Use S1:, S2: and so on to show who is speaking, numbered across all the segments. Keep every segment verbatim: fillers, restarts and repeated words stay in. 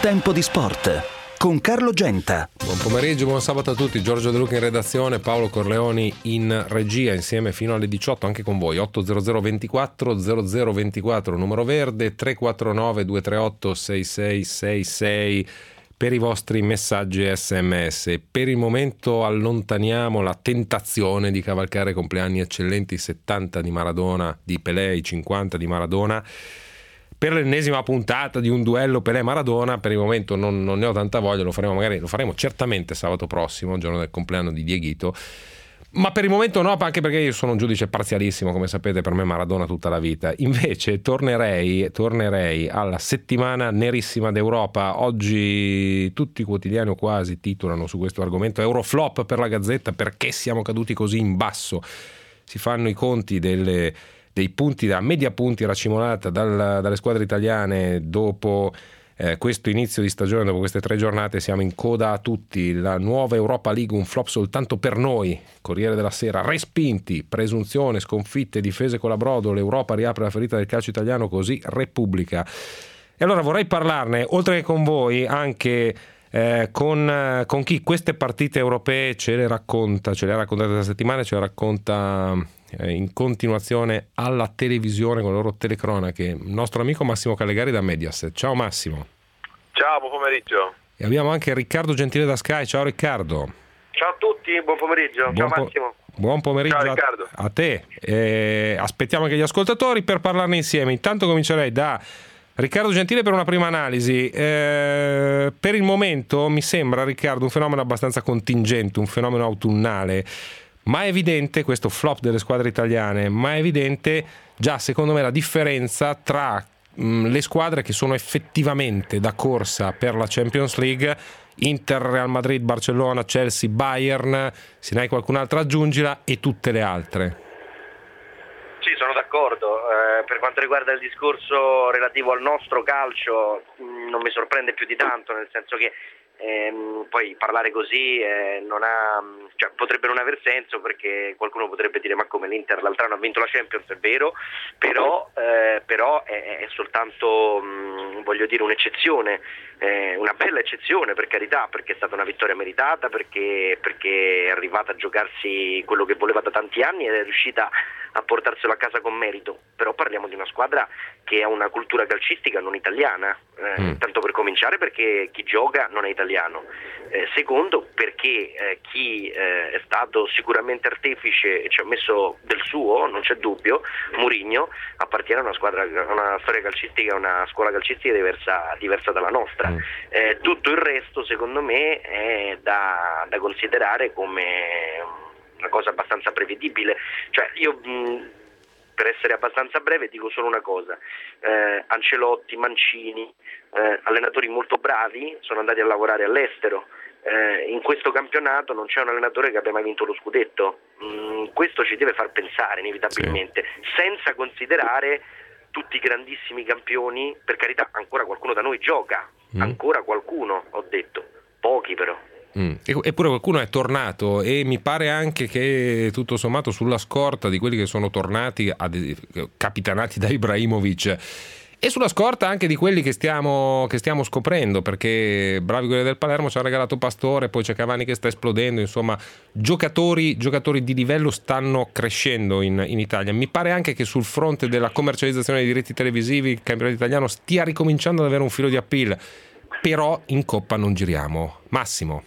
S1: Tempo di sport con Carlo Genta.
S2: Buon pomeriggio, buon sabato a tutti. Giorgio De Luca in redazione, Paolo Corleoni in regia, insieme fino alle diciotto anche con voi. otto zero zero ventiquattro zero zero ventiquattro numero verde, tre quattro nove due tre otto sei sei sei sei per i vostri messaggi sms. Per il momento allontaniamo la tentazione di cavalcare compleanni eccellenti, settanta di Maradona, di Pelé, i cinquanta di Maradona. Per l'ennesima puntata di un duello Pelé-Maradona, per il momento non, non ne ho tanta voglia, lo faremo magari, lo faremo certamente sabato prossimo, giorno del compleanno di Dieguito, ma per il momento no, anche perché io sono un giudice parzialissimo, come sapete, per me Maradona tutta la vita. Invece tornerei, tornerei alla settimana nerissima d'Europa. Oggi tutti i quotidiani o quasi titolano su questo argomento: Euroflop per la Gazzetta, perché siamo caduti così in basso. Si fanno i conti delle... dei punti da media punti racimolata dal, dalle squadre italiane dopo eh, questo inizio di stagione, dopo queste tre giornate. Siamo in coda a tutti. La nuova Europa League, un flop soltanto per noi. Corriere della Sera: respinti, presunzione, sconfitte, difese con la brodo, l'Europa riapre la ferita del calcio italiano, così Repubblica. E allora vorrei parlarne, oltre che con voi, anche Eh, con, eh, con chi queste partite europee ce le racconta, ce le ha raccontate questa settimana, ce le racconta eh, in continuazione alla televisione con le loro telecronache. Il nostro amico Massimo Callegari da Mediaset. Ciao Massimo.
S3: Ciao, buon pomeriggio.
S2: E abbiamo anche Riccardo Gentile da Sky. Ciao Riccardo.
S3: Ciao a tutti, buon pomeriggio.
S2: Buon
S3: Ciao
S2: po-
S3: Massimo.
S2: Buon pomeriggio.
S3: Ciao Riccardo.
S2: a, a te. Eh, aspettiamo anche gli ascoltatori per parlarne insieme. Intanto comincerei da Riccardo Gentile per una prima analisi. Eh, per il momento mi sembra, Riccardo, un fenomeno abbastanza contingente, un fenomeno autunnale, ma è evidente questo flop delle squadre italiane, ma è evidente già secondo me la differenza tra mh, le squadre che sono effettivamente da corsa per la Champions League: Inter, Real Madrid, Barcellona, Chelsea, Bayern, se ne hai qualcun'altra aggiungila, e tutte le altre.
S3: Sì, sono d'accordo. Eh, per quanto riguarda il discorso relativo al nostro calcio, mh, non mi sorprende più di tanto, nel senso che ehm, poi parlare così eh, non ha, cioè, potrebbe non aver senso, perché qualcuno potrebbe dire: ma come, l'Inter l'altro anno ha vinto la Champions? È vero, però, eh, però è, è soltanto mh, voglio dire un'eccezione, eh, una bella eccezione, per carità, perché è stata una vittoria meritata, perché, perché è arrivata a giocarsi quello che voleva da tanti anni ed è riuscita a portarselo a casa con merito. Però parliamo di una squadra che ha una cultura calcistica non italiana, eh, mm. tanto per cominciare, perché chi gioca non è italiano, eh, secondo perché eh, chi eh, è stato sicuramente artefice e ci ha messo del suo, non c'è dubbio, Mourinho appartiene a una squadra, a una storia calcistica, una scuola calcistica diversa, diversa dalla nostra. mm. eh, tutto il resto secondo me è da, da considerare come una cosa abbastanza prevedibile. Cioè io mh, per essere abbastanza breve dico solo una cosa: eh, Ancelotti, Mancini, eh, allenatori molto bravi, sono andati a lavorare all'estero. Eh, in questo campionato non c'è un allenatore che abbia mai vinto lo scudetto. Mm, questo ci deve far pensare inevitabilmente, sì. Senza considerare tutti i grandissimi campioni. Per carità, ancora qualcuno da noi gioca, mm. ancora qualcuno, ho detto, pochi però.
S2: Mm. Eppure qualcuno è tornato, e mi pare anche che tutto sommato sulla scorta di quelli che sono tornati ad, capitanati da Ibrahimovic, e sulla scorta anche di quelli che stiamo, che stiamo scoprendo, perché bravi quelli del Palermo, ci ha regalato Pastore, poi c'è Cavani che sta esplodendo. Insomma, giocatori, giocatori di livello stanno crescendo in, in Italia. Mi pare anche che sul fronte della commercializzazione dei diritti televisivi il campionato italiano stia ricominciando ad avere un filo di appeal, però in Coppa non giriamo. Massimo.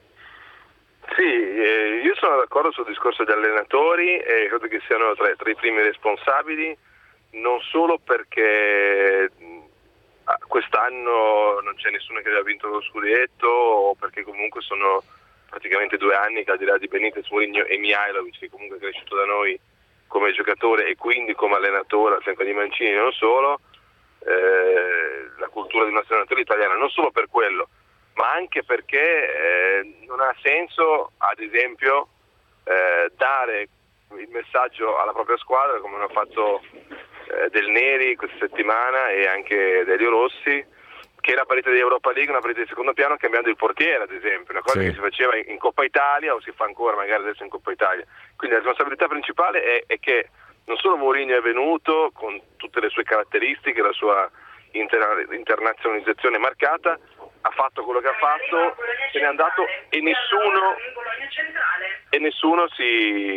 S4: Sì, eh, io sono d'accordo sul discorso degli allenatori e credo che siano tra, tra i primi responsabili, non solo perché quest'anno non c'è nessuno che abbia vinto lo scudetto, o perché comunque sono praticamente due anni che, al di là di Benitez, Mourinho e Mihajlovic, che comunque è cresciuto da noi come giocatore e quindi come allenatore al fianco di Mancini, non solo, eh, la cultura dei nostri allenatori italiani, non solo per quello, ma anche perché eh, non ha senso, ad esempio, eh, dare il messaggio alla propria squadra, come hanno fatto eh, Del Neri questa settimana e anche Delio Rossi, che la partita di Europa League è una partita di secondo piano cambiando il portiere, ad esempio, una cosa sì. che si faceva in, in Coppa Italia, o si fa ancora magari adesso in Coppa Italia. Quindi la responsabilità principale è, è che non solo Mourinho è venuto con tutte le sue caratteristiche, la sua inter- internazionalizzazione marcata, ha fatto quello che ha fatto, se n'è andato e nessuno e nessuno si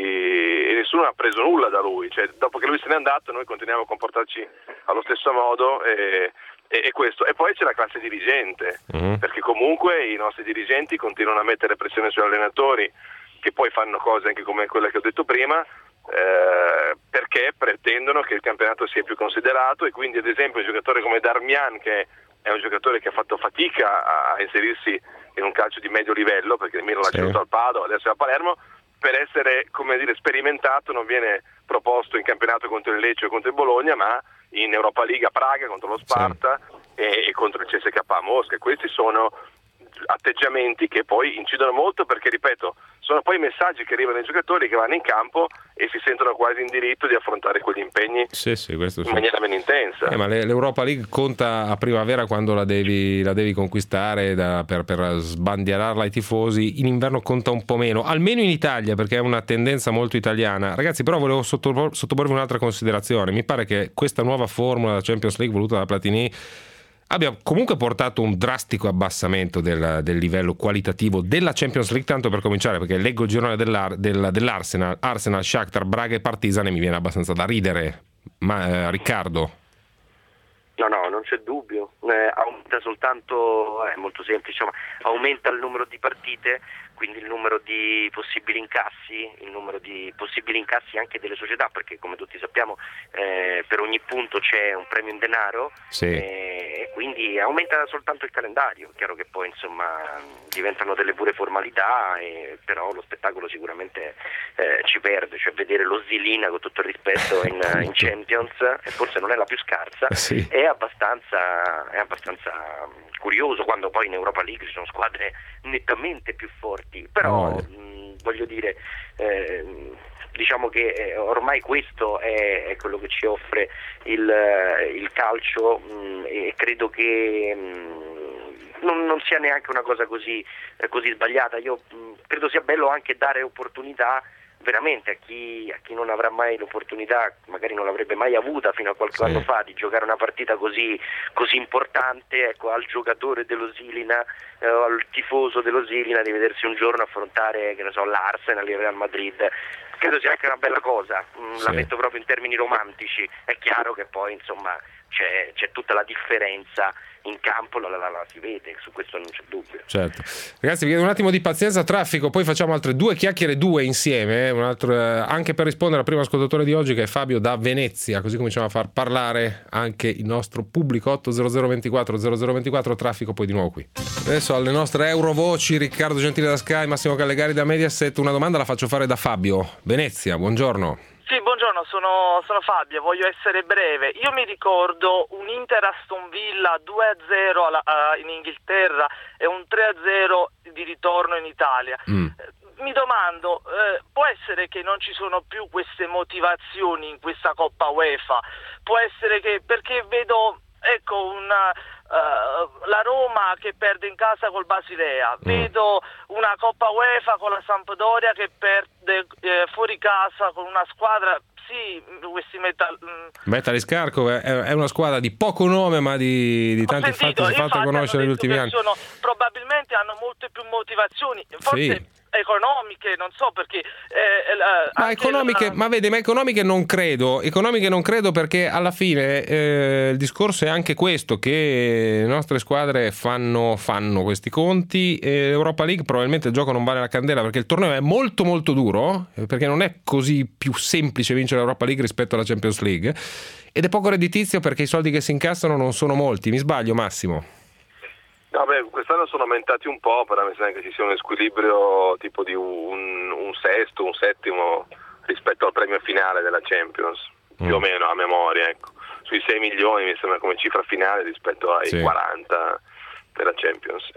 S4: e nessuno ha preso nulla da lui, cioè dopo che lui se n'è andato noi continuiamo a comportarci allo stesso modo e, e, e questo. E poi c'è la classe dirigente, mm-hmm. perché comunque i nostri dirigenti continuano a mettere pressione sugli allenatori, che poi fanno cose anche come quelle che ho detto prima, eh, perché pretendono che il campionato sia più considerato, e quindi ad esempio un giocatore come Darmian, che è un giocatore che ha fatto fatica a inserirsi in un calcio di medio livello, perché il Milan l'ha ceduto al Padova, adesso è a Palermo, per essere, come dire, sperimentato non viene proposto in campionato contro il Lecce o contro il Bologna, ma in Europa League a Praga contro lo Sparta sì. e, e contro il C S K A Mosca. Questi sono atteggiamenti che poi incidono molto, perché ripeto, sono poi i messaggi che arrivano ai giocatori che vanno in campo e si sentono quasi in diritto di affrontare quegli impegni
S2: sì, sì, questo
S4: in
S2: sì.
S4: maniera meno intensa.
S2: Eh, ma l'Europa League conta a primavera, quando la devi, la devi conquistare da, per, per sbandierarla ai tifosi. In inverno conta un po' meno, almeno in Italia, perché è una tendenza molto italiana. Ragazzi, però volevo sotto, sottoporvi un'altra considerazione. Mi pare che questa nuova formula della Champions League voluta da Platini abbia comunque portato un drastico abbassamento del, del livello qualitativo della Champions League, tanto per cominciare, perché leggo il girone dell'Ar, del, dell'Arsenal, Arsenal, Shakhtar, Braga e Partizan, e mi viene abbastanza da ridere. Ma eh, Riccardo?
S3: No, no, non c'è dubbio, eh, aumenta soltanto, è molto semplice, ma aumenta il numero di partite, quindi il numero di possibili incassi, il numero di possibili incassi anche delle società, perché come tutti sappiamo eh, per ogni punto c'è un premio in denaro, sì. eh, e quindi aumenta soltanto il calendario. Chiaro che poi insomma diventano delle pure formalità, e, però lo spettacolo sicuramente eh, ci perde, cioè vedere lo Zilina, con tutto il rispetto, in, in Champions, e forse non è la più scarsa, sì. è abbastanza è abbastanza curioso, quando poi in Europa League ci sono squadre nettamente più forti, però oh. mh, voglio dire eh, diciamo che eh, ormai questo è, è quello che ci offre il, il calcio, mh, e credo che mh, non, non sia neanche una cosa così, eh, così sbagliata. Io mh, credo sia bello anche dare opportunità veramente a chi, a chi non avrà mai l'opportunità, magari non l'avrebbe mai avuta fino a qualche sì. anno fa, di giocare una partita così, così importante, ecco, al giocatore dello Zilina, eh, al tifoso dello Zilina, di vedersi un giorno affrontare, che ne so, l'Arsenal, il Real Madrid. Credo sia anche una bella cosa, sì. la metto proprio in termini romantici. È chiaro che poi insomma c'è, c'è tutta la differenza in campo, la, la, la si vede, su questo non c'è dubbio.
S2: Certo. Ragazzi, vi chiedo un attimo di pazienza, traffico, poi facciamo altre due chiacchiere, due insieme, eh, un altro, eh, anche per rispondere al primo ascoltatore di oggi, che è Fabio da Venezia, così cominciamo a far parlare anche il nostro pubblico. Otto zero zero ventiquattro zero zero ventiquattro, traffico, poi di nuovo qui. Adesso alle nostre Eurovoci, Riccardo Gentile da Sky, Massimo Callegari da Mediaset. Una domanda la faccio fare da Fabio, Venezia, buongiorno.
S5: Sì, buongiorno, sono, sono Fabio, voglio essere breve. Io mi ricordo un Inter Aston Villa due a zero alla, uh, in Inghilterra e un tre a zero di ritorno in Italia. Mm. Mi domando, eh, può essere che non ci sono più queste motivazioni in questa Coppa UEFA? Può essere che, perché vedo, ecco, una... Uh, la Roma che perde in casa col Basilea, mm. vedo una Coppa UEFA con la Sampdoria che perde eh, fuori casa con una squadra, sì, questi metal...
S2: Metal Scarco è, è una squadra di poco nome, ma di, di tanti sentito, fatti si è fatto conoscere negli ultimi anni.
S5: Sono, probabilmente hanno molte più motivazioni, forse sì. economiche, non so perché eh,
S2: ma economiche, la... ma vedi, ma economiche non credo economiche non credo perché alla fine eh, il discorso è anche questo, che le nostre squadre fanno, fanno questi conti, e l'Europa League probabilmente il gioco non vale la candela, perché il torneo è molto molto duro, perché non è così più semplice vincere l'Europa League rispetto alla Champions League, ed è poco redditizio perché i soldi che si incassano non sono molti. Mi sbaglio, Massimo?
S4: Vabbè, quest'anno sono aumentati un po', però mi sembra che ci sia un squilibrio tipo di un, un sesto, un settimo rispetto al premio finale della Champions, mm. più o meno a memoria, ecco. Sui sei milioni mi sembra come cifra finale rispetto ai sì. quaranta della Champions.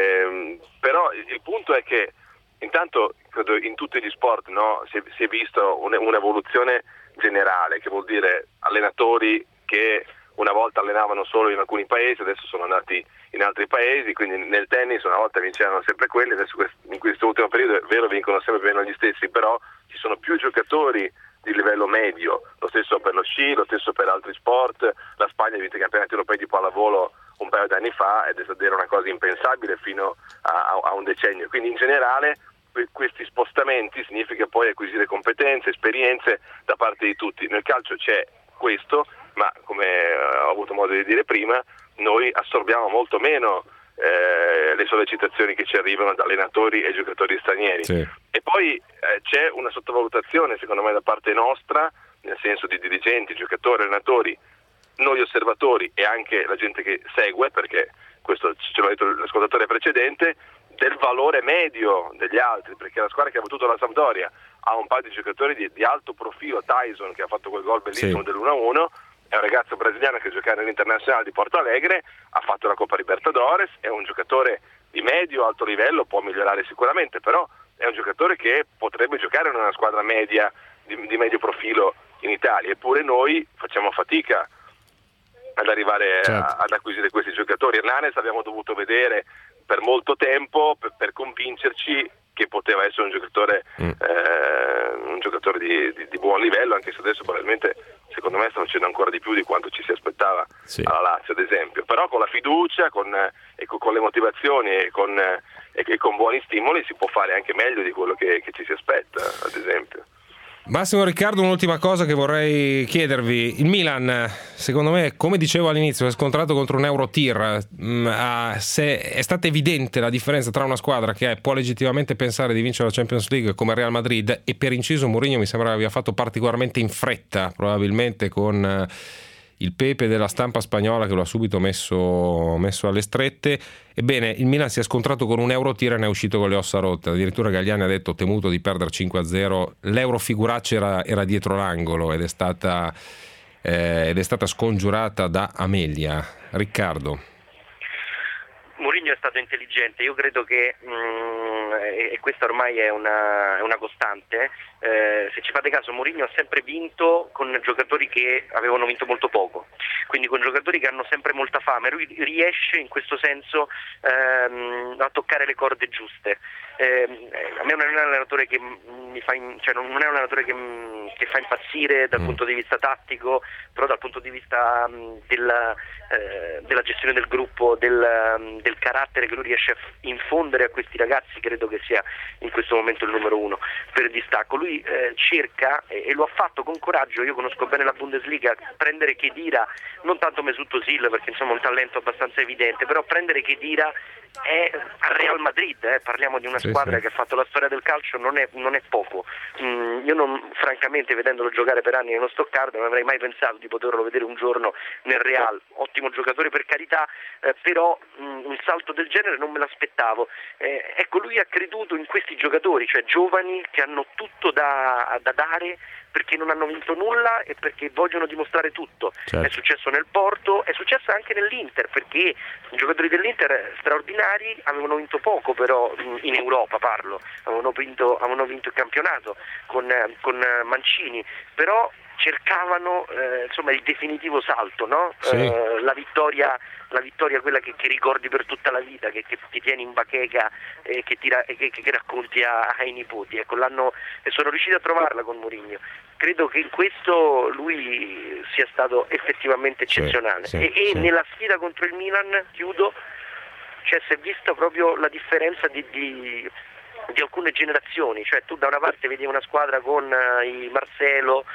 S4: E, però il punto è che intanto credo in tutti gli sport, no, si, è, si è visto un, un'evoluzione generale, che vuol dire allenatori che una volta allenavano solo in alcuni paesi, adesso sono andati in altri paesi, quindi nel tennis una volta vincevano sempre quelli, adesso in questo ultimo periodo è vero vincono sempre meno gli stessi, però ci sono più giocatori di livello medio, lo stesso per lo sci, lo stesso per altri sport. La Spagna ha vinto i campionati europei di pallavolo un paio d'anni fa ed era una cosa impensabile fino a, a un decennio. Quindi in generale que- questi spostamenti significa poi acquisire competenze, esperienze da parte di tutti. Nel calcio c'è questo, ma come ho avuto modo di dire prima, noi assorbiamo molto meno eh, le sollecitazioni che ci arrivano da allenatori e giocatori stranieri.
S2: Sì.
S4: E poi eh, c'è una sottovalutazione secondo me da parte nostra, nel senso di dirigenti, giocatori, allenatori, noi osservatori e anche la gente che segue, perché questo ce l'ha detto l'ascoltatore precedente, del valore medio degli altri, perché la squadra che ha battuto la Sampdoria ha un paio di giocatori di, di alto profilo. Tyson, che ha fatto quel gol bellissimo, sì, dell'uno a uno, è un ragazzo brasiliano che gioca nell'Internazionale di Porto Alegre, ha fatto la Coppa Libertadores, è un giocatore di medio alto livello, può migliorare sicuramente, però è un giocatore che potrebbe giocare in una squadra media di, di medio profilo in Italia, eppure noi facciamo fatica ad arrivare, certo, a, ad acquisire questi giocatori. Hernanes abbiamo dovuto vedere per molto tempo per, per convincerci che poteva essere un giocatore mm. eh, un giocatore di, di, di buon livello, anche se adesso probabilmente secondo me sta facendo ancora di più di quanto ci si aspettava, sì, alla Lazio ad esempio. Però con la fiducia, con, e con, con le motivazioni e con, e, e con buoni stimoli si può fare anche meglio di quello che, che ci si aspetta, ad esempio.
S2: Massimo Riccardo, un'ultima cosa che vorrei chiedervi. Il Milan, secondo me, come dicevo all'inizio, è scontrato contro un Eurotir. Se è stata evidente la differenza tra una squadra che può legittimamente pensare di vincere la Champions League come Real Madrid, e per inciso Mourinho mi sembra che abbia fatto particolarmente in fretta, probabilmente con il pepe della stampa spagnola che lo ha subito messo, messo alle strette. Ebbene, il Milan si è scontrato con un Eurotir e ne è uscito con le ossa rotte. Addirittura Galliani ha detto, temuto di perdere cinque a zero, l'Eurofiguraccia era, era dietro l'angolo ed è stata eh, ed è stata scongiurata da Amelia. Riccardo.
S3: Mourinho è stato intelligente, io credo che mh, e questa ormai è una, è una costante, eh, se ci fate caso Mourinho ha sempre vinto con giocatori che avevano vinto molto poco, quindi con giocatori che hanno sempre molta fame. Lui riesce in questo senso ehm, a toccare le corde giuste. Eh, a me non è un allenatore che mi fa in, cioè non è un allenatore che, che fa impazzire dal mm. punto di vista tattico, però dal punto di vista um, della, eh, della gestione del gruppo, del, um, del carattere che lui riesce a infondere a questi ragazzi, credo che sia in questo momento il numero uno per distacco. Lui eh, cerca, e, e lo ha fatto con coraggio, io conosco bene la Bundesliga, prendere Khedira, non tanto Mesut Özil perché insomma è un talento abbastanza evidente, però prendere Khedira è al Real Madrid, eh, parliamo di una sì, squadra sì. che ha fatto la storia del calcio, non è, non è poco. Mm, io non, francamente, vedendolo giocare per anni nello Stoccarda, non avrei mai pensato di poterlo vedere un giorno nel Real. Ottimo giocatore per carità, eh, però mm, un salto del genere non me l'aspettavo. Eh, ecco, lui ha creduto in questi giocatori, cioè giovani che hanno tutto da, da dare, perché non hanno vinto nulla e perché vogliono dimostrare tutto. Certo. È successo nel Porto, è successo anche nell'Inter, perché i giocatori dell'Inter straordinari avevano vinto poco, però in Europa parlo, avevano vinto, avevano vinto il campionato con, con Mancini, però cercavano eh, insomma il definitivo salto, no? Sì. Eh, la vittoria, la vittoria quella che, che ricordi per tutta la vita, che, che ti tieni in bacheca e che, ti, che, che racconti a, ai nipoti. Ecco, l'hanno, e sono riusciti a trovarla con Mourinho. Credo che in questo lui sia stato effettivamente eccezionale. Sì, sì, e, e sì. nella sfida contro il Milan, chiudo, cioè si è vista proprio la differenza di, di di alcune generazioni, cioè tu da una parte vedi una squadra con uh, i Marcelo,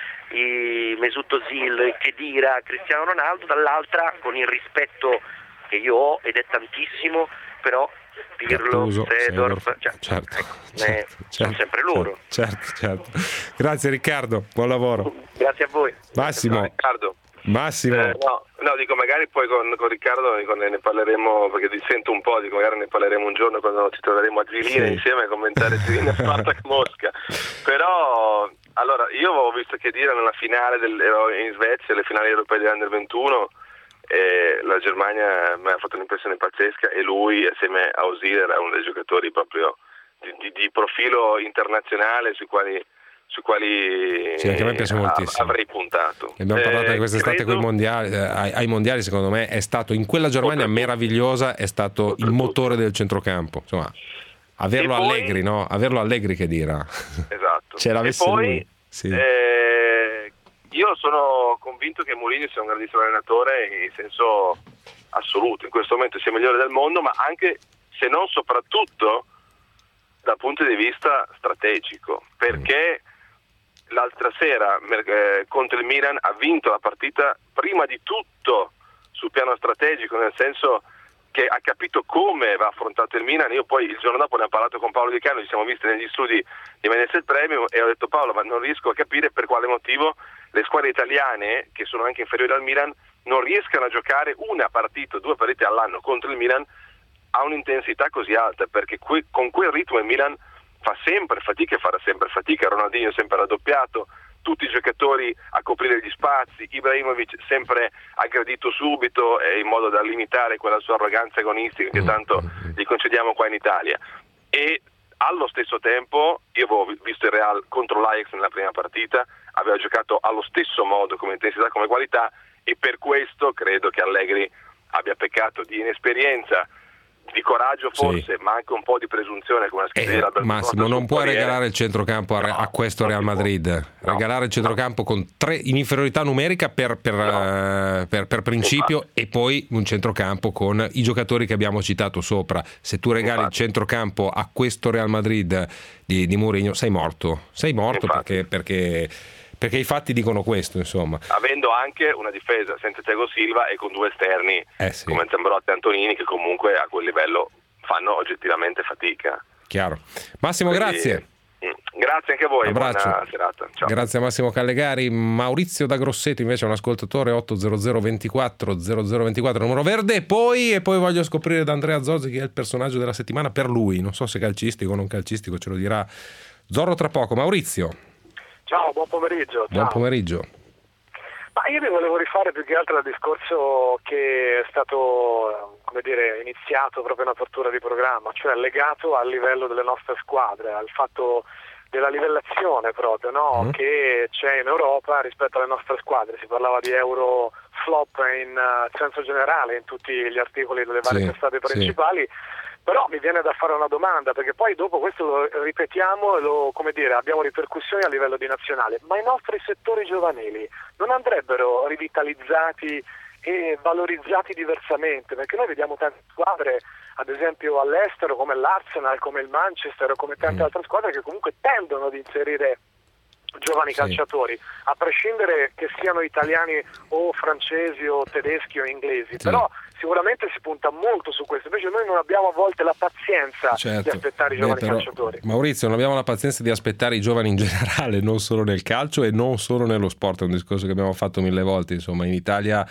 S3: i Mesut Özil, i Khedira, Cristiano Ronaldo, dall'altra con il rispetto che io ho ed è tantissimo, però Pirlo, Seedorf, cioè,
S2: certo,
S3: ecco,
S2: certo,
S3: sono
S2: certo,
S3: sempre loro.
S2: Certo, certo. Grazie Riccardo, buon lavoro.
S3: Grazie a voi.
S2: Massimo.
S4: No, Riccardo.
S2: Massimo.
S4: Eh, no, no, dico magari poi con, con Riccardo dico, ne, ne parleremo, perché ti sento un po', dico magari ne parleremo un giorno quando ci troveremo a Žilina sì. insieme a commentare Žilina Spartak Mosca. Però allora io ho visto che dire nella finale del, in Svezia, le finali europee dell'Under ventuno, e la Germania mi ha fatto un'impressione pazzesca e lui assieme a Özil era uno dei giocatori proprio di, di, di profilo internazionale sui quali su quali
S2: sì, anche a me piace moltissimo.
S4: Avrei puntato.
S2: E abbiamo parlato
S4: eh,
S2: di quest'estate
S4: credo...
S2: con i mondiali, ai, ai mondiali secondo me è stato in quella Germania meravigliosa, è stato il motore del centrocampo, insomma averlo poi... Allegri, no? Averlo Allegri che dirà.
S4: Esatto.
S2: Ce l'avesse
S4: e poi,
S2: lui. Sì.
S4: Eh, Io sono convinto che Mourinho sia un grandissimo allenatore in senso assoluto, in questo momento sia il migliore del mondo, ma anche, se non soprattutto, dal punto di vista strategico, perché l'altra sera eh, contro il Milan ha vinto la partita prima di tutto sul piano strategico, nel senso che ha capito come va affrontato il Milan. Io poi il giorno dopo ne ho parlato con Paolo Di Cano, ci siamo visti negli studi di Mediaset Premium e ho detto: Paolo, ma non riesco a capire per quale motivo le squadre italiane, che sono anche inferiori al Milan, non riescano a giocare una partita o due partite all'anno contro il Milan a un'intensità così alta, perché que- con quel ritmo il Milan fa sempre fatica e farà sempre fatica. Ronaldinho sempre raddoppiato, tutti i giocatori a coprire gli spazi, Ibrahimovic sempre aggredito subito eh, in modo da limitare quella sua arroganza agonistica che tanto gli concediamo qua in Italia. E allo stesso tempo io avevo visto il Real contro l'Ajax nella prima partita, aveva giocato allo stesso modo come intensità, come qualità, e per questo credo che Allegri abbia peccato di inesperienza, di coraggio forse, sì, ma anche un po' di presunzione, come la scriveva
S2: eh, Massimo, non puoi regalare il centrocampo a, no, a questo Real Madrid, no, regalare il centrocampo no. con tre in inferiorità numerica per, per, no. uh, per, per principio, infatti, e poi un centrocampo con i giocatori che abbiamo citato sopra. Se tu regali infatti. il centrocampo a questo Real Madrid di, di Mourinho, sei morto, sei morto perché, perché perché i fatti dicono questo, insomma. Avendo anche una difesa senza Thiago Silva e con due esterni eh sì. come Zambrotta e Antonini, che comunque a quel livello fanno oggettivamente fatica. Chiaro. Massimo, Quindi, grazie. Grazie anche a voi, abbraccio. Buona serata. Ciao. Grazie a Massimo Callegari. Maurizio da Grosseto invece è un ascoltatore, otto zero zero ventiquattro zero zero ventiquattro numero verde, e poi, e poi voglio scoprire da Andrea Zorzi chi è il personaggio della settimana per lui, non so se calcistico o non calcistico, ce lo dirà Zorro tra poco. Maurizio.
S6: Ciao, buon pomeriggio.
S2: Buon
S6: ciao.
S2: pomeriggio.
S6: Ma io mi volevo rifare più che altro al discorso che è stato, come dire, iniziato proprio in apertura di programma, cioè legato al livello delle nostre squadre, al fatto della livellazione proprio, no? Mm. che c'è in Europa rispetto alle nostre squadre. Si parlava di euro flop in uh, senso generale in tutti gli articoli delle varie sì, testate principali. Sì. Però mi viene da fare una domanda, perché poi dopo questo lo ripetiamo e lo, come dire, abbiamo ripercussioni a livello di nazionale, ma i nostri settori giovanili non andrebbero rivitalizzati e valorizzati diversamente? Perché noi vediamo tante squadre, ad esempio all'estero, come l'Arsenal, come il Manchester, come tante mm. altre squadre, che comunque tendono ad inserire giovani sì. calciatori, a prescindere che siano italiani o francesi o tedeschi o inglesi, sì. però sicuramente si punta molto su questo. Invece noi non abbiamo a volte la pazienza certo. di aspettare i giovani Beh, però, calciatori. Maurizio, non abbiamo la pazienza di aspettare i giovani in generale, non solo nel calcio e non solo nello sport, è un discorso che abbiamo fatto mille volte. Insomma, in Italia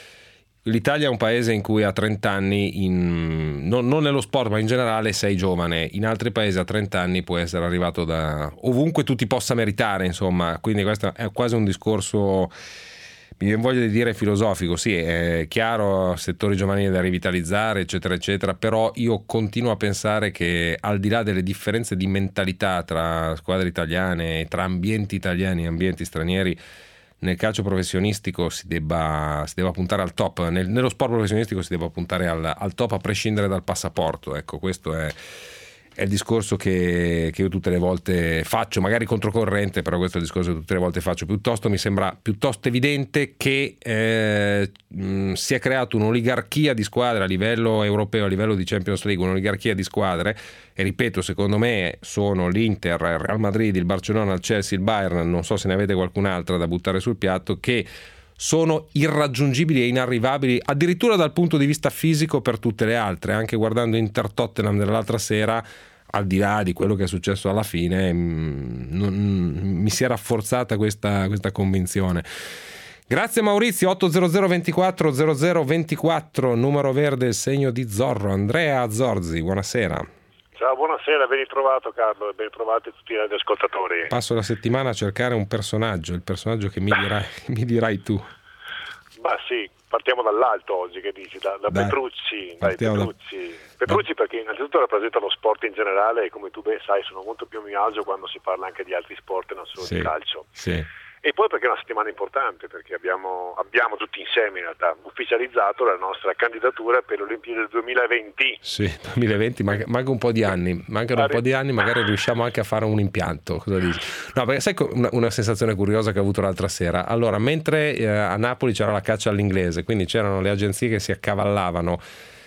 S6: l'Italia è un paese in cui a trenta anni, in, non, non nello sport ma in generale, sei giovane. In altri paesi a trenta anni puoi essere arrivato da ovunque tu ti possa meritare, insomma. Quindi questo è quasi un discorso, mi viene voglia di dire, filosofico. Sì, è chiaro, settori giovanili da rivitalizzare, eccetera eccetera, però io continuo a pensare che, al di là delle differenze di mentalità tra squadre italiane, tra ambienti italiani e ambienti stranieri, nel calcio professionistico si debba, si debba puntare al top, nel, nello sport professionistico si debba puntare al, al top a prescindere dal passaporto. Ecco, questo è, è il discorso che, che io tutte le volte faccio, magari controcorrente, però questo è il discorso che tutte le volte faccio. Piuttosto mi sembra piuttosto evidente che eh, mh, si è creata un'oligarchia di squadre a livello europeo, a livello di Champions League, un'oligarchia di squadre, e ripeto, secondo me sono l'Inter, il Real Madrid, il Barcellona, il Chelsea, il Bayern, non so se ne avete qualcun'altra da buttare sul piatto, che sono irraggiungibili e inarrivabili addirittura dal punto di vista fisico per tutte le altre. Anche guardando Inter Tottenham dell'altra sera, al di là di quello che è successo alla fine, mh, non, mi si è rafforzata questa, questa convinzione. Grazie Maurizio. Otto zero zero ventiquattro zero zero ventiquattro numero verde, il segno di Zorro. Andrea Zorzi, buonasera.
S7: Ciao, buonasera, ben ritrovato Carlo e ben ritrovati tutti gli ascoltatori.
S2: Passo la settimana a cercare un personaggio, il personaggio che mi dirai, mi dirai tu.
S7: Ma sì, partiamo dall'alto oggi, che dici, da, da Petrucci, dai, Petrucci. Da... Petrucci perché innanzitutto rappresenta lo sport in generale e come tu ben sai sono molto più a mio agio quando si parla anche di altri sport e non solo sì, di calcio.
S2: Sì.
S7: E poi perché è una settimana importante, perché abbiamo, abbiamo tutti insieme in realtà ufficializzato la nostra candidatura per le Olimpiadi del duemilaventi.
S2: Sì, duemilaventi, manca, manca un po' di anni, mancano un po' di anni, magari riusciamo anche a fare un impianto. Cosa dici? No, perché sai una, una sensazione curiosa che ho avuto l'altra sera. Allora, mentre eh, a Napoli c'era la caccia all'inglese, quindi c'erano le agenzie che si accavallavano,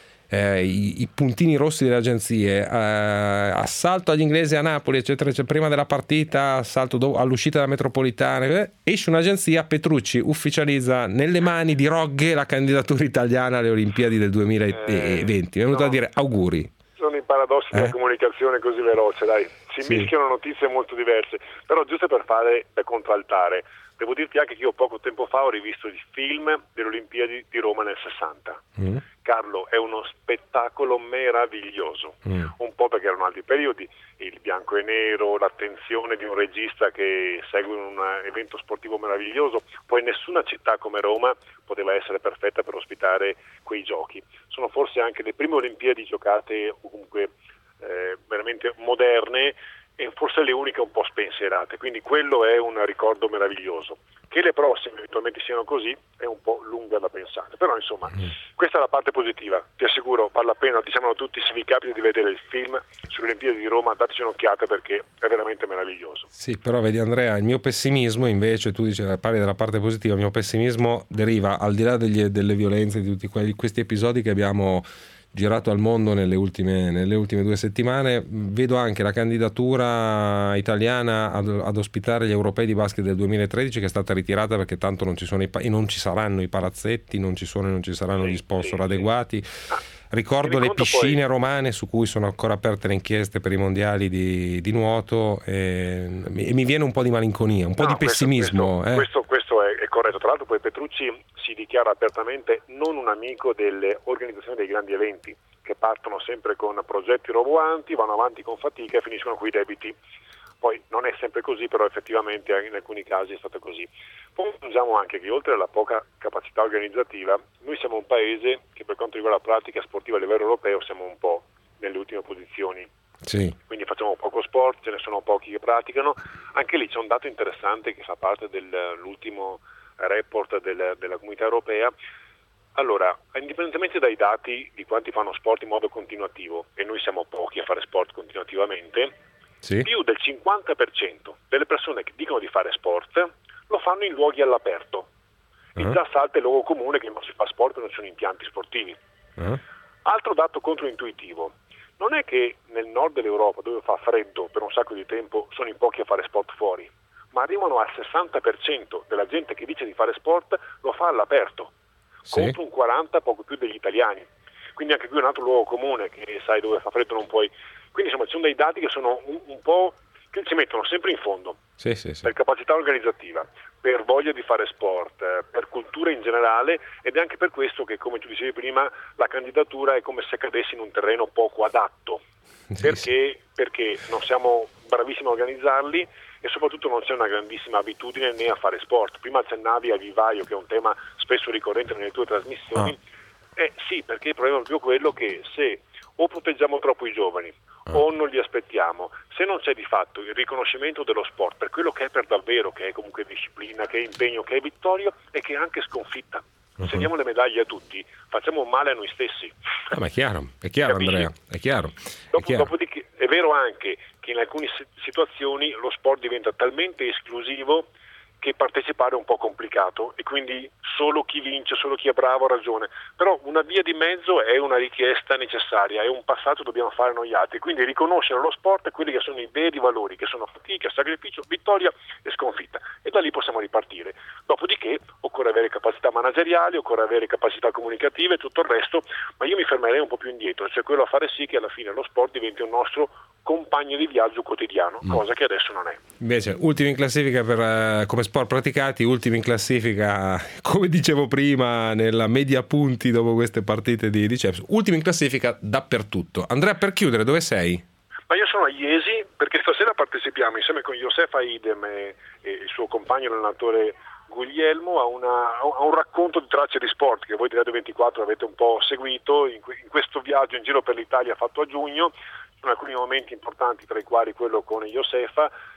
S2: Eh, i, i puntini rossi delle agenzie, eh, assalto agli inglesi a Napoli, eccetera, eccetera, prima della partita, assalto do, all'uscita della metropolitana, eh, esce un'agenzia, Petrucci ufficializza nelle mani di Rogge la candidatura italiana alle Olimpiadi del duemilaventi. Mi è venuto no, a dire auguri.
S7: Sono i paradossi eh? della comunicazione così veloce, dai, si
S2: sì.
S7: mischiano notizie molto diverse, però giusto per fare, per contraltare, devo dirti anche che io poco tempo fa ho rivisto il film delle Olimpiadi di Roma nel sessanta. Mm. Carlo, è uno spettacolo meraviglioso, mm. un po' perché erano altri periodi, il bianco e nero, l'attenzione di un regista che segue un evento sportivo meraviglioso, poi nessuna città come Roma poteva essere perfetta per ospitare quei giochi. Sono forse anche le prime Olimpiadi giocate comunque eh, veramente moderne e forse le uniche un po' spensierate, quindi quello è un ricordo meraviglioso. Che le prossime eventualmente siano così è un po' lunga da pensare, però insomma mm. questa è la parte positiva, ti assicuro, vale la pena, diciamolo tutti, se vi capita di vedere il film sulle Olimpiadi di Roma, dateci un'occhiata perché è veramente meraviglioso.
S2: Sì, però vedi Andrea, il mio pessimismo invece, tu dici, parli della parte positiva, il mio pessimismo deriva al di là degli, delle violenze, di tutti quelli, questi episodi che abbiamo girato al mondo nelle ultime, nelle ultime due settimane. Vedo anche la candidatura italiana ad, ad ospitare gli europei di basket del duemilatredici che è stata ritirata perché tanto non ci sono i, e non ci saranno i palazzetti, non ci sono e non ci saranno gli sponsor sì, adeguati. Sì. Ricordo le piscine poi... romane su cui sono ancora aperte le inchieste per i mondiali di, di nuoto e, e mi viene un po' di malinconia, un po' no, di pessimismo.
S7: Questo,
S2: eh.
S7: questo, questo è, è corretto. Tra l'altro poi Petrucci si dichiara apertamente non un amico delle organizzazioni dei grandi eventi che partono sempre con progetti roboanti, vanno avanti con fatica e finiscono con i debiti. Poi non è sempre così, però effettivamente in alcuni casi è stato così. Poi aggiungiamo anche che oltre alla poca capacità organizzativa, noi siamo un paese che per quanto riguarda la pratica sportiva a livello europeo siamo un po' nelle ultime posizioni.
S2: Sì.
S7: Quindi facciamo poco sport, ce ne sono pochi che praticano. Anche lì c'è un dato interessante che fa parte dell'ultimo report del, della comunità europea. Allora, indipendentemente dai dati di quanti fanno sport in modo continuativo, e noi siamo pochi a fare sport continuativamente, sì. più del cinquanta per cento delle persone che dicono di fare sport lo fanno in luoghi all'aperto. Il uh-huh. già salta il luogo comune che non si fa sport perché non ci sono impianti sportivi. Uh-huh. Altro dato controintuitivo, non è che nel nord dell'Europa, dove fa freddo per un sacco di tempo, sono in pochi a fare sport fuori, ma arrivano al sessanta per cento della gente che dice di fare sport lo fa all'aperto, sì. contro un quaranta per cento poco più degli italiani. Quindi anche qui è un altro luogo comune che sai dove fa freddo non puoi. Quindi insomma ci sono dei dati che sono un, un po' che ci mettono sempre in fondo
S2: sì, sì, sì.
S7: per capacità organizzativa, per voglia di fare sport, per cultura in generale, ed è anche per questo che, come tu dicevi prima, la candidatura è come se cadesse in un terreno poco adatto, sì, perché, sì. perché non siamo bravissimi a organizzarli e soprattutto non c'è una grandissima abitudine né a fare sport. Prima accennavi al vivaio, che è un tema spesso ricorrente nelle tue trasmissioni. Ah. Eh sì, perché il problema è proprio quello che se o proteggiamo troppo i giovani ah. o non li aspettiamo, se non c'è di fatto il riconoscimento dello sport per quello che è per davvero, che è comunque disciplina, che è impegno, che è vittoria e che è anche sconfitta. Uh-huh. Se diamo le medaglie a tutti, facciamo male a noi stessi.
S2: Ah, ma è chiaro, è chiaro Andrea, è chiaro.
S7: Dopo,
S2: è chiaro.
S7: Dopodiché è vero anche che in alcune situazioni lo sport diventa talmente esclusivo che partecipare è un po' complicato e quindi solo chi vince, solo chi è bravo ha ragione, però una via di mezzo è una richiesta necessaria, è un passaggio che dobbiamo fare noi altri, quindi riconoscere lo sport e quelli che sono i veri valori, che sono fatica, sacrificio, vittoria e sconfitta, e da lì possiamo ripartire. Dopodiché occorre avere capacità manageriali, occorre avere capacità comunicative e tutto il resto, ma io mi fermerei un po' più indietro, cioè quello a fare sì che alla fine lo sport diventi un nostro compagno di viaggio quotidiano, mm. cosa che adesso non è.
S2: Invece ultimi in classifica per uh, come sport praticati, ultimi in classifica come dicevo prima nella media punti dopo queste partite di, di Ceps, ultimi in classifica dappertutto. Andrea, per chiudere, dove sei?
S7: Ma io sono a Iesi perché stasera partecipiamo insieme con Josefa Idem e, e il suo compagno l'allenatore Guglielmo a, una, a un racconto di tracce di sport che voi di Radio ventiquattro avete un po' seguito in, in questo viaggio in giro per l'Italia fatto a giugno. Alcuni momenti importanti, tra i quali quello con Josefa,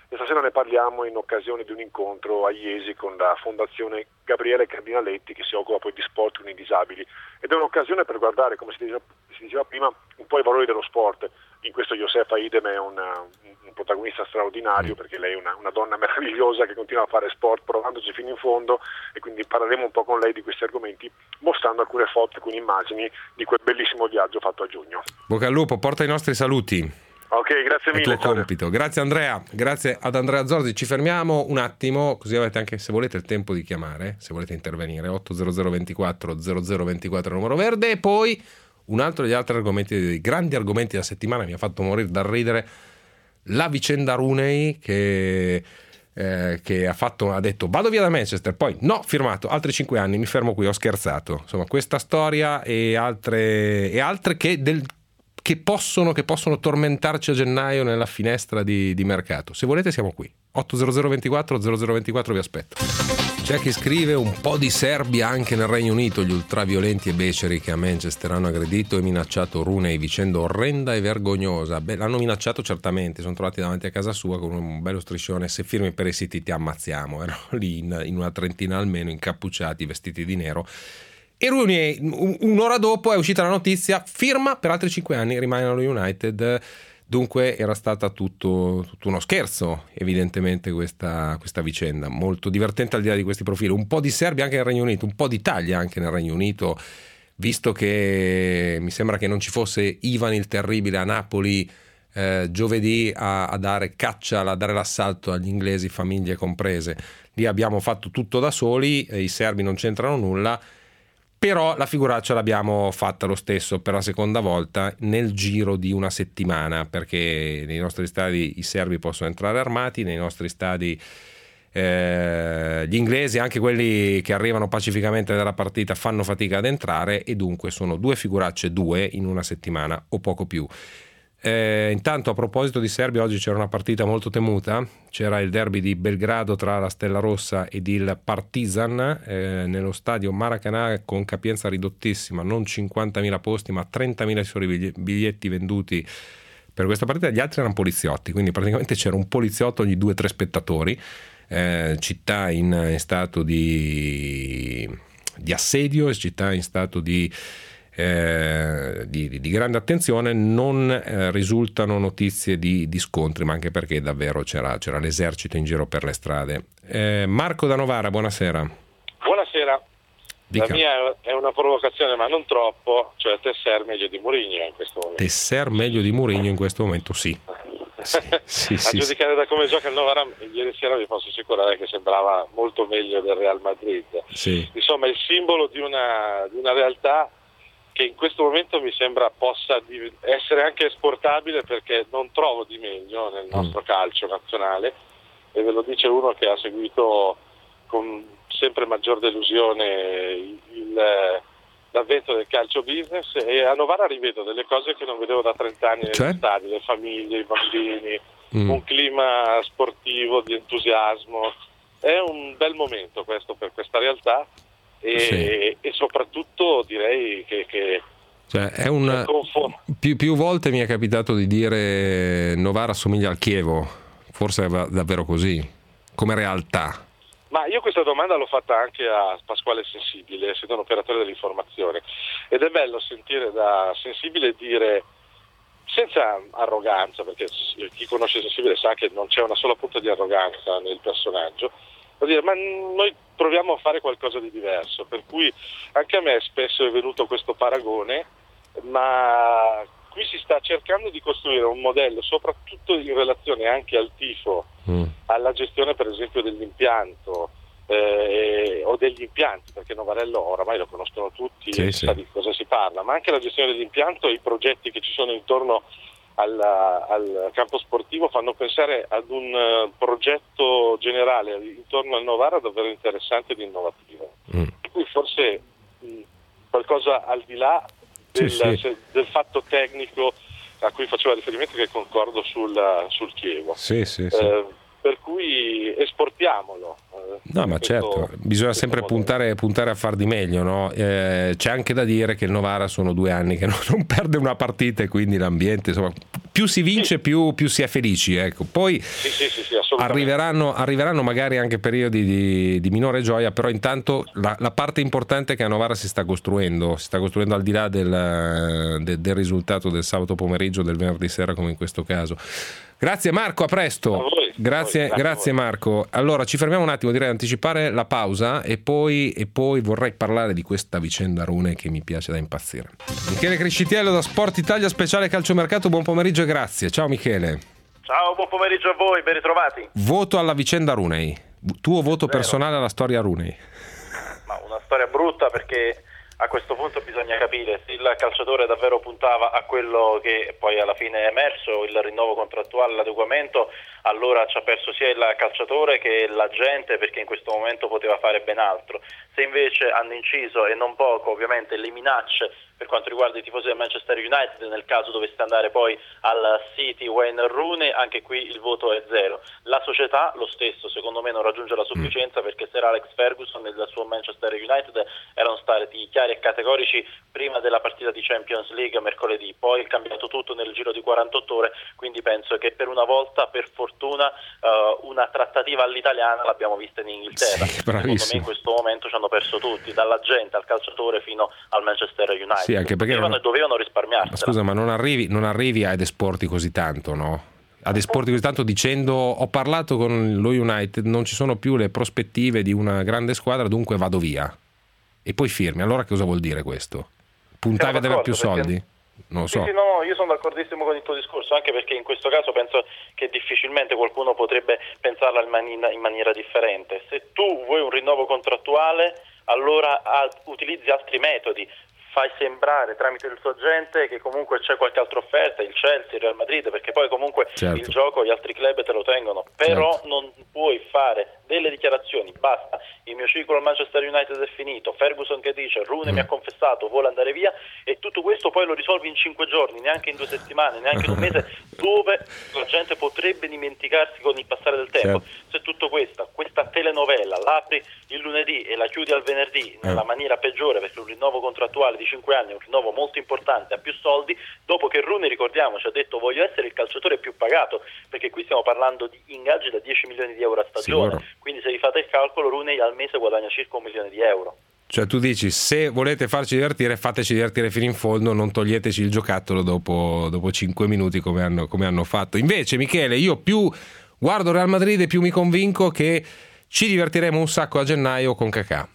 S7: e stasera ne parliamo in occasione di un incontro a Iesi con la Fondazione Gabriele Cardinaletti, che si occupa poi di sport con i disabili, ed è un'occasione per guardare, come si diceva, si diceva prima, un po' i valori dello sport. In questo Josefa Idem è una, un protagonista straordinario, perché lei è una, una donna meravigliosa che continua a fare sport provandoci fino in fondo, e quindi parleremo un po' con lei di questi argomenti, mostrando alcune foto, alcune immagini di quel bellissimo viaggio fatto a giugno.
S2: Bocca al lupo, porta i nostri saluti.
S7: Ok, grazie mille.
S2: È il tuo compito. Grazie Andrea, grazie ad Andrea Zorzi. Ci fermiamo un attimo, così avete anche, se volete, il tempo di chiamare, se volete intervenire. otto zero zero ventiquattro zero zero ventiquattro numero verde. E poi un altro degli altri argomenti, dei grandi argomenti della settimana, mi ha fatto morire dal ridere la vicenda Rooney, che Eh, che ha fatto, ha detto vado via da Manchester, poi no, firmato altri cinque anni, mi fermo qui, ho scherzato. Insomma, questa storia e altre e altre che, del, che possono che possono tormentarci a gennaio nella finestra di, di mercato. Se volete siamo qui, otto zero zero ventiquattro zero zero ventiquattro, vi aspetto. C'è chi scrive un po' di serbi anche nel Regno Unito, gli ultraviolenti e beceri che a Manchester hanno aggredito e minacciato Rooney, vicenda orrenda e vergognosa. Beh, l'hanno minacciato certamente, sono trovati davanti a casa sua con un bello striscione: se firmi per i siti ti ammazziamo. Erano lì in, in una trentina almeno, incappucciati, vestiti di nero. E Rooney, un'ora dopo è uscita la notizia, firma per altri cinque anni, rimane allo United. Dunque era stata tutto, tutto uno scherzo, evidentemente, questa, questa vicenda, molto divertente al di là di questi profili. Un po' di Serbia anche nel Regno Unito, un po' d'Italia anche nel Regno Unito, visto che mi sembra che non ci fosse Ivan il Terribile a Napoli eh, giovedì a, a dare caccia, a dare l'assalto agli inglesi, famiglie comprese. Lì abbiamo fatto tutto da soli, eh, i serbi non c'entrano nulla. Però la figuraccia l'abbiamo fatta lo stesso per la seconda volta nel giro di una settimana, perché nei nostri stadi i serbi possono entrare armati, nei nostri stadi eh, gli inglesi, anche quelli che arrivano pacificamente dalla partita, fanno fatica ad entrare, e dunque sono due figuracce, due in una settimana o poco più. Eh, intanto, a proposito di Serbia, oggi c'era una partita molto temuta, c'era il derby di Belgrado tra la Stella Rossa ed il Partizan eh, nello stadio Maracanã, con capienza ridottissima, non cinquantamila posti ma trentamila sono i biglietti venduti per questa partita. Gli altri erano poliziotti, quindi praticamente c'era un poliziotto ogni due o tre spettatori. Eh, città in, in stato di, di assedio, città in stato di Eh, di, di grande attenzione. Non eh, risultano notizie di, di scontri, ma anche perché davvero c'era, c'era l'esercito in giro per le strade. eh, Marco da Novara, buonasera.
S8: Buonasera.
S2: Dica.
S8: La mia è una provocazione, ma non troppo, cioè Tesser meglio di Mourinho in questo momento.
S2: Tesser meglio di Mourinho in questo momento, sì, sì, sì,
S8: a
S2: sì,
S8: giudicare sì. Da come gioca il Novara, ieri sera vi posso assicurare che sembrava molto meglio del Real Madrid.
S2: Sì.
S8: Insomma, il simbolo di una, di una realtà che in questo momento mi sembra possa essere anche esportabile, perché non trovo di meglio nel nostro mm. calcio nazionale, e ve lo dice uno che ha seguito con sempre maggior delusione il, il, l'avvento del calcio business, e a Novara rivedo delle cose che non vedevo da trent'anni negli cioè? stadi, le famiglie, i bambini, mm. un clima sportivo di entusiasmo. È un bel momento questo per questa realtà. E, sì. e soprattutto direi che, che
S2: cioè è un più, più volte mi è capitato di dire Novara assomiglia al Chievo, forse è davvero così come realtà.
S8: Ma io questa domanda l'ho fatta anche a Pasquale Sensibile, essendo un operatore dell'informazione, ed è bello sentire da Sensibile dire senza arroganza, perché chi conosce Sensibile sa che non c'è una sola punta di arroganza nel personaggio, vuol dire, ma noi proviamo a fare qualcosa di diverso, per cui anche a me spesso è venuto questo paragone, ma qui si sta cercando di costruire un modello, soprattutto in relazione anche al tifo, mm. alla gestione per esempio dell'impianto eh, o degli impianti, perché Novarello oramai lo conoscono tutti,
S2: sì,
S8: e
S2: sì.
S8: sa di cosa si parla, ma anche la gestione dell'impianto e i progetti che ci sono intorno Al, al campo sportivo fanno pensare ad un uh, progetto generale intorno al Novara davvero interessante ed innovativo. Mm. Qui forse mh, qualcosa al di là del, sì, sì. Se, del fatto tecnico a cui faceva riferimento, che concordo sul, sul Chievo.
S2: Sì, sì, sì.
S8: Eh, per cui esportiamolo.
S2: No, ma questo, certo, bisogna sempre puntare, puntare a far di meglio, no? Eh, c'è anche da dire che il Novara sono due anni che non, non perde una partita, e quindi l'ambiente, insomma, più si vince
S8: sì.
S2: più, più si è felici, ecco. Poi
S8: sì, sì, sì, sì,
S2: arriveranno, arriveranno magari anche periodi di, di minore gioia, però intanto la, la parte importante è che a Novara si sta costruendo, si sta costruendo al di là del, del, del risultato del sabato pomeriggio, del venerdì sera come in questo caso. Grazie Marco, a presto.
S8: A voi,
S2: grazie,
S8: a voi,
S2: grazie Marco. Allora ci fermiamo un attimo, direi anticipare la pausa e poi, e poi vorrei parlare di questa vicenda Rune che mi piace da impazzire. Michele Criscitiello da Sport Italia, speciale calciomercato, buon pomeriggio e grazie. Ciao Michele.
S9: Ciao, buon pomeriggio a voi, ben ritrovati.
S2: Voto alla vicenda Runei, tuo voto
S9: Zero.
S2: personale alla storia Runei.
S9: Ma una storia brutta, perché a questo punto bisogna capire se il calciatore davvero puntava a quello che poi alla fine è emerso, il rinnovo contrattuale, l'adeguamento, allora ci ha perso sia il calciatore che la gente, perché in questo momento poteva fare ben altro. Se invece hanno inciso, e non poco ovviamente, le minacce per quanto riguarda i tifosi del Manchester United, nel caso dovesse andare poi al City Wayne Rooney, anche qui il voto è zero. La società, lo stesso, secondo me non raggiunge la sufficienza, perché Sir Alex Ferguson e il suo Manchester United erano stati chiari e categorici prima della partita di Champions League mercoledì, poi è cambiato tutto nel giro di quarantotto ore, quindi penso che per una volta, per fortuna, uh, una trattativa all'italiana l'abbiamo vista in Inghilterra.
S2: Sì,
S9: secondo me in questo momento ci hanno perso tutti, dalla gente al calciatore fino al Manchester United.
S2: Sì, anche perché
S9: dovevano,
S2: non...
S9: dovevano risparmiarsi.
S2: Scusa, ma non arrivi, non arrivi ad esporti così tanto, no? Ad esporti così tanto dicendo ho parlato con lo United, non ci sono più le prospettive di una grande squadra, dunque vado via. E poi firmi. Allora cosa vuol dire questo? Puntavi ad avere più soldi? Non lo so.
S9: Sì, sì, no, no, io sono d'accordissimo con il tuo discorso, anche perché in questo caso penso che difficilmente qualcuno potrebbe pensarla in, mani- in maniera differente. Se tu vuoi un rinnovo contrattuale, allora ah, utilizzi altri metodi. Fai sembrare tramite il tuo agente che comunque c'è qualche altra offerta, il Chelsea, il Real Madrid, perché poi comunque
S2: certo.
S9: il gioco gli altri club te lo tengono, però
S2: certo.
S9: non puoi fare delle dichiarazioni, basta, il mio ciclo al Manchester United è finito, Ferguson che dice, Rooney mm. mi ha confessato, vuole andare via, e tutto questo poi lo risolvi in cinque giorni, neanche in due settimane, neanche in un mese, dove la gente potrebbe dimenticarsi con il passare del tempo.
S2: Certo.
S9: Se tutto questo, questa telenovela l'apri il lunedì e la chiudi al venerdì nella
S2: mm. maniera
S9: peggiore, perché un rinnovo contrattuale di cinque anni, un rinnovo molto importante, a più soldi, dopo che Rooney, ricordiamoci, ha detto voglio essere il calciatore più pagato, perché qui stiamo parlando di ingaggi da dieci milioni di euro a stagione,
S2: Sicuro.
S9: Quindi se vi fate il calcolo, Rooney al mese guadagna circa un milione di euro.
S2: Cioè tu dici, se volete farci divertire, fateci divertire fino in fondo, non toglieteci il giocattolo dopo, dopo cinque minuti come hanno, come hanno fatto. Invece Michele, io più guardo Real Madrid e più mi convinco che ci divertiremo un sacco a gennaio con Kakà.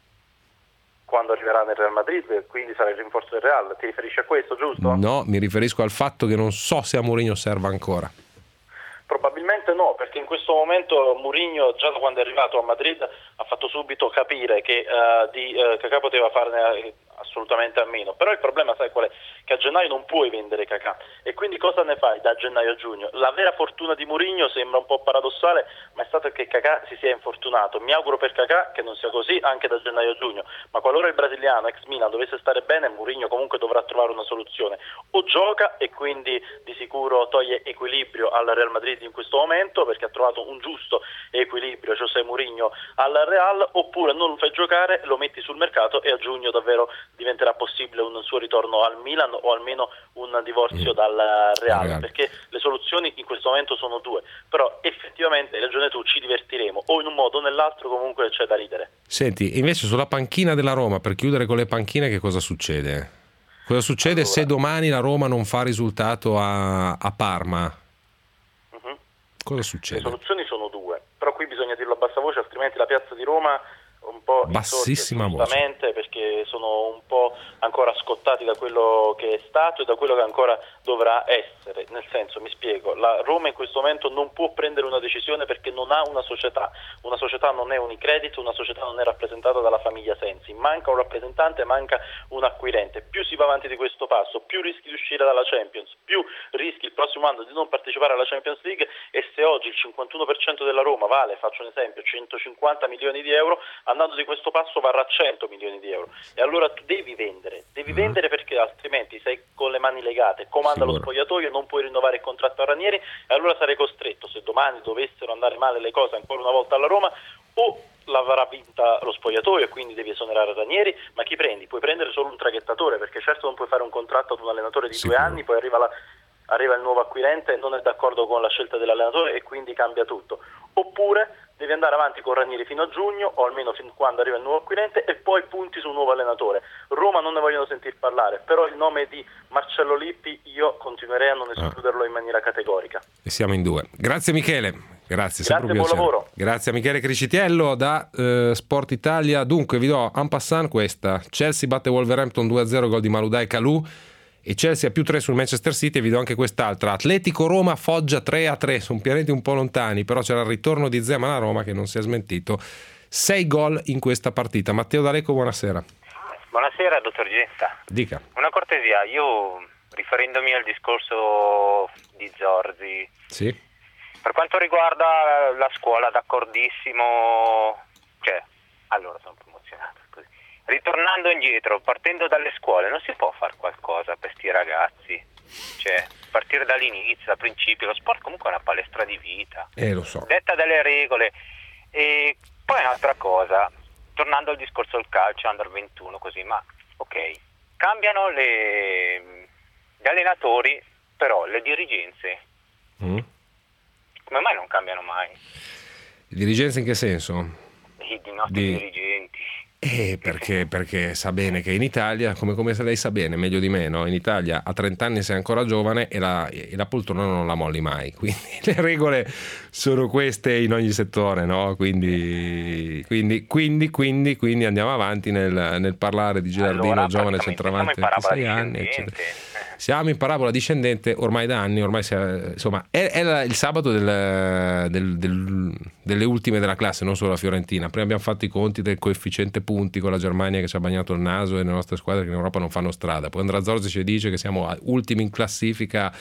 S9: Quando arriverà nel Real Madrid, quindi sarà il rinforzo del Real, ti riferisci a questo, giusto?
S2: No, mi riferisco al fatto che non so se a Mourinho serva ancora.
S9: Probabilmente no, perché in questo momento Mourinho, già da quando è arrivato a Madrid, ha fatto subito capire che uh, di uh, Kakà poteva farne assolutamente a meno. Però il problema, sai qual è? Che a gennaio non puoi vendere Kakà, e quindi cosa ne fai da gennaio a giugno? La vera fortuna di Mourinho, sembra un po' paradossale, ma è stato che Kakà si sia infortunato. Mi auguro per Kakà che non sia così anche da gennaio a giugno, ma qualora il brasiliano ex Milan dovesse stare bene, Mourinho comunque dovrà trovare una soluzione: o gioca e quindi di sicuro toglie equilibrio al Real Madrid in questo momento, perché ha trovato un giusto equilibrio José Mourinho al Real, oppure non lo fai giocare, lo metti sul mercato e a giugno davvero diventerà possibile un suo ritorno al Milan, o almeno un divorzio mm. dal Real, Real, perché le soluzioni in questo momento sono due, però effettivamente, hai ragione tu, ci divertiremo o in un modo o nell'altro, comunque c'è da ridere.
S2: Senti, invece sulla panchina della Roma, per chiudere con le panchine, che cosa succede? Cosa succede allora, se domani la Roma non fa risultato a, a Parma? Uh-huh. Cosa succede?
S9: Le soluzioni sono due, però qui bisogna dirlo a bassa voce, altrimenti la piazza di Roma un po'
S2: bassissima voce,
S9: perché sono un po' ancora scottati da quello che è stato e da quello che ancora dovrà essere. Nel senso, mi spiego, la Roma in questo momento non può prendere una decisione perché non ha una società, una società non è Unicredit, una società non è rappresentata dalla famiglia Sensi, manca un rappresentante, manca un acquirente. Più si va avanti di questo passo, più rischi di uscire dalla Champions, più rischi il prossimo anno di non partecipare alla Champions League, e se oggi il cinquantuno per cento della Roma vale, faccio un esempio, centocinquanta milioni di euro, andando di questo passo varrà cento milioni di euro, e allora tu devi vendere, devi mm. vendere, perché altrimenti sei con le mani legate, comanda Sicuro. Lo spogliatoio, non puoi rinnovare il contratto a Ranieri, e allora sarai costretto, se domani dovessero andare male le cose ancora una volta alla Roma, o l'avrà vinta lo spogliatoio e quindi devi esonerare Ranieri, ma chi prendi? Puoi prendere solo un traghettatore, perché certo non puoi fare un contratto ad un allenatore di Sicuro. due anni, poi arriva la arriva il nuovo acquirente, non è d'accordo con la scelta dell'allenatore e quindi cambia tutto. Oppure devi andare avanti con Ranieri fino a giugno, o almeno fin quando arriva il nuovo acquirente, e poi punti sul nuovo allenatore. Roma non ne vogliono sentir parlare, però il nome di Marcello Lippi io continuerei a non escluderlo in maniera categorica.
S2: E siamo in due. Grazie Michele. Grazie, sempre
S9: Grazie,
S2: un piacere.
S9: buon lavoro.
S2: Grazie a Michele Criscitiello da eh, Sport Italia. Dunque vi do en passant questa. Chelsea batte Wolverhampton due a zero, gol di Maludai Kalou, e Chelsea a più tre sul Manchester City. E vi do anche quest'altra. Atletico Roma Foggia tre a tre, sono pianeti un po' lontani, però c'era il ritorno di Zeman a Roma che non si è smentito. Sei gol in questa partita. Matteo D'Alecco, buonasera.
S10: Buonasera dottor Genta.
S2: Dica.
S10: Una cortesia, io riferendomi al discorso di Zorzi,
S2: Sì.
S10: per quanto riguarda la scuola, d'accordissimo, cioè, allora sono emozionato, così. Ritornando indietro, partendo dalle scuole, non si può fare qualcosa per sti ragazzi? Cioè, partire dall'inizio, dal principio, lo sport comunque è una palestra di vita.
S2: Eh, lo so.
S10: Detta delle regole. E poi un'altra cosa, tornando al discorso del calcio, under ventuno, così, ma ok, cambiano le, gli allenatori, però le dirigenze,
S2: Mm.
S10: come mai non cambiano mai?
S2: Dirigenza in che senso?
S10: I, i nostri
S2: Di-
S10: dirigenti.
S2: Eh, perché, perché sa bene che in Italia, come, come se lei sa bene, meglio di me, no? In Italia a trenta anni sei ancora giovane e la, e la poltrona non la molli mai, quindi le regole sono queste in ogni settore, no? Quindi, quindi, quindi, quindi, quindi andiamo avanti nel, nel parlare di Gilardino,
S10: Allora,
S2: giovane
S10: praticamente
S2: centravanti,
S10: siamo in parabola
S2: ventisei anni,
S10: discendente.
S2: eccetera. Siamo in parabola discendente ormai da anni, ormai si è- insomma è, è la- il sabato del- del- del- delle ultime della classe, non solo la Fiorentina. Prima abbiamo fatto i conti del coefficiente punti con la Germania che ci ha bagnato il naso e le nostre squadre che in Europa non fanno strada. Poi Andrea Zorzi ci dice che siamo a- ultimi in classifica,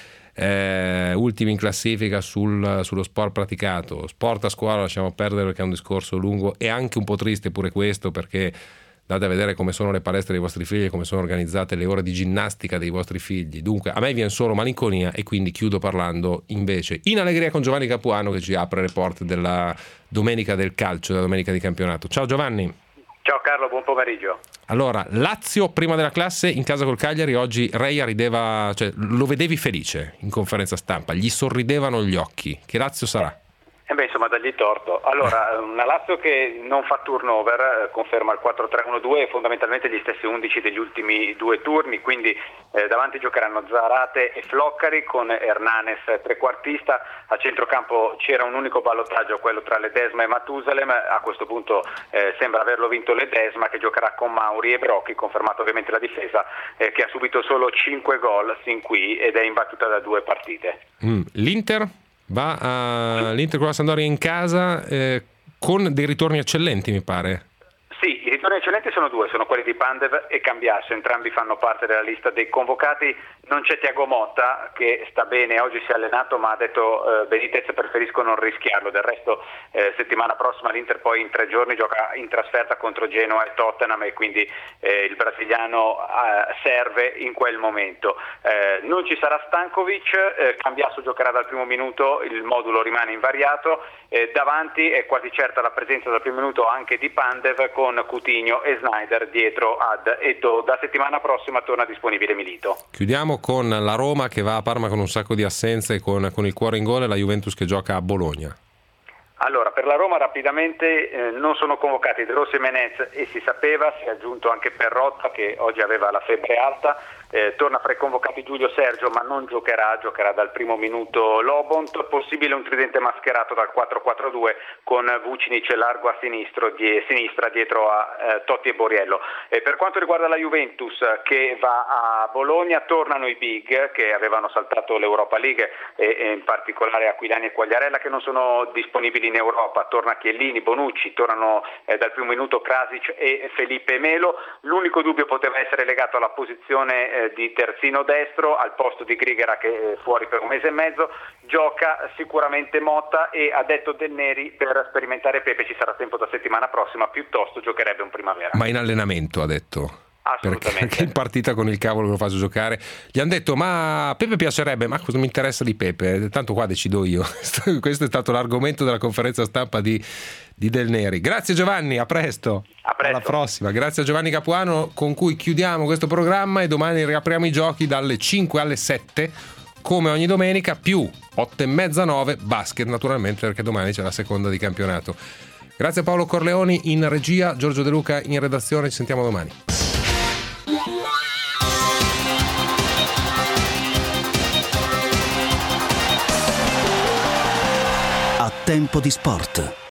S2: eh, ultimi in classifica sul- sullo sport praticato. Sport a scuola lasciamo perdere perché è un discorso lungo e anche un po' triste pure questo, perché andate a vedere come sono le palestre dei vostri figli e come sono organizzate le ore di ginnastica dei vostri figli. Dunque a me viene solo malinconia e quindi chiudo parlando invece in allegria con Giovanni Capuano che ci apre le porte della domenica del calcio, della domenica di campionato. Ciao Giovanni.
S11: Ciao Carlo, buon pomeriggio.
S2: Allora, Lazio prima della classe in casa col Cagliari, oggi Reia rideva, cioè lo vedevi felice in conferenza stampa, gli sorridevano gli occhi. Che Lazio sarà?
S11: E beh, insomma, dagli torto. Allora, una Lazio che non fa turnover, eh, conferma il quattro tre uno due e fondamentalmente gli stessi undici degli ultimi due turni, quindi eh, davanti giocheranno Zarate e Floccari con Hernanes trequartista, a centrocampo c'era un unico ballottaggio, quello tra Ledesma e Matusalem, a questo punto eh, sembra averlo vinto Ledesma che giocherà con Mauri e Brocchi, confermato ovviamente la difesa eh, che ha subito solo cinque gol sin qui ed è imbattuta da due partite.
S2: Mm, L'Inter? Va a l'Inter con la Sampdoria in casa eh, con dei ritorni eccellenti, mi pare.
S11: Sì, i ritorni eccellenti sono due, sono quelli di Pandev e Cambiasso, entrambi fanno parte della lista dei convocati. Non c'è Thiago Motta che sta bene, oggi si è allenato ma ha detto eh, Benitez preferisco non rischiarlo, del resto eh, settimana prossima l'Inter poi in tre giorni gioca in trasferta contro Genoa e Tottenham e quindi eh, il brasiliano eh, serve in quel momento. Eh, non ci sarà Stankovic, eh, Cambiasso giocherà dal primo minuto, il modulo rimane invariato, eh, davanti è quasi certa la presenza dal primo minuto anche di Pandev con Coutinho e Snyder dietro ad Eto'o. Da settimana prossima torna disponibile Milito.
S2: Chiudiamo con la Roma che va a Parma con un sacco di assenze e con, con il cuore in gola e la Juventus che gioca a Bologna.
S11: Allora, per la Roma rapidamente eh, non sono convocati De Rossi e Menez e si sapeva, si è aggiunto anche Perrotta che oggi aveva la febbre alta, eh, torna fra i convocati Giulio Sergio ma non giocherà, giocherà dal primo minuto Lobont, possibile un tridente mascherato dal quattro quattro due con Vucinic largo a sinistro, die, sinistra dietro a eh, Totti e Borriello. Eh, per quanto riguarda la Juventus che va a Bologna, tornano i big che avevano saltato l'Europa League e, e in particolare Aquilani e Quagliarella che non sono disponibili in Europa, torna Chiellini, Bonucci, tornano eh, dal primo minuto Krasic e Felipe Melo. L'unico dubbio poteva essere legato alla posizione eh, di terzino destro al posto di Grigera che è fuori per un mese e mezzo. Gioca sicuramente Motta e ha detto Del Neri per sperimentare Pepe ci sarà tempo da settimana prossima, piuttosto giocherebbe un primavera.
S2: Ma in allenamento ha detto. Perché,
S11: Assolutamente.
S2: perché in partita con il cavolo che lo faccio giocare gli hanno detto ma Pepe piacerebbe, ma cosa mi interessa di Pepe, tanto qua decido io. Questo è stato l'argomento della conferenza stampa di, di Del Neri. Grazie Giovanni, a presto.
S11: A presto.
S2: Alla prossima. Grazie a Giovanni Capuano con cui chiudiamo questo programma e domani riapriamo i giochi dalle cinque alle sette come ogni domenica, più otto e mezza nove basket naturalmente, perché domani c'è la seconda di campionato. Grazie a Paolo Corleoni in regia, Giorgio De Luca in redazione, ci sentiamo domani.
S1: A Tempo di Sport.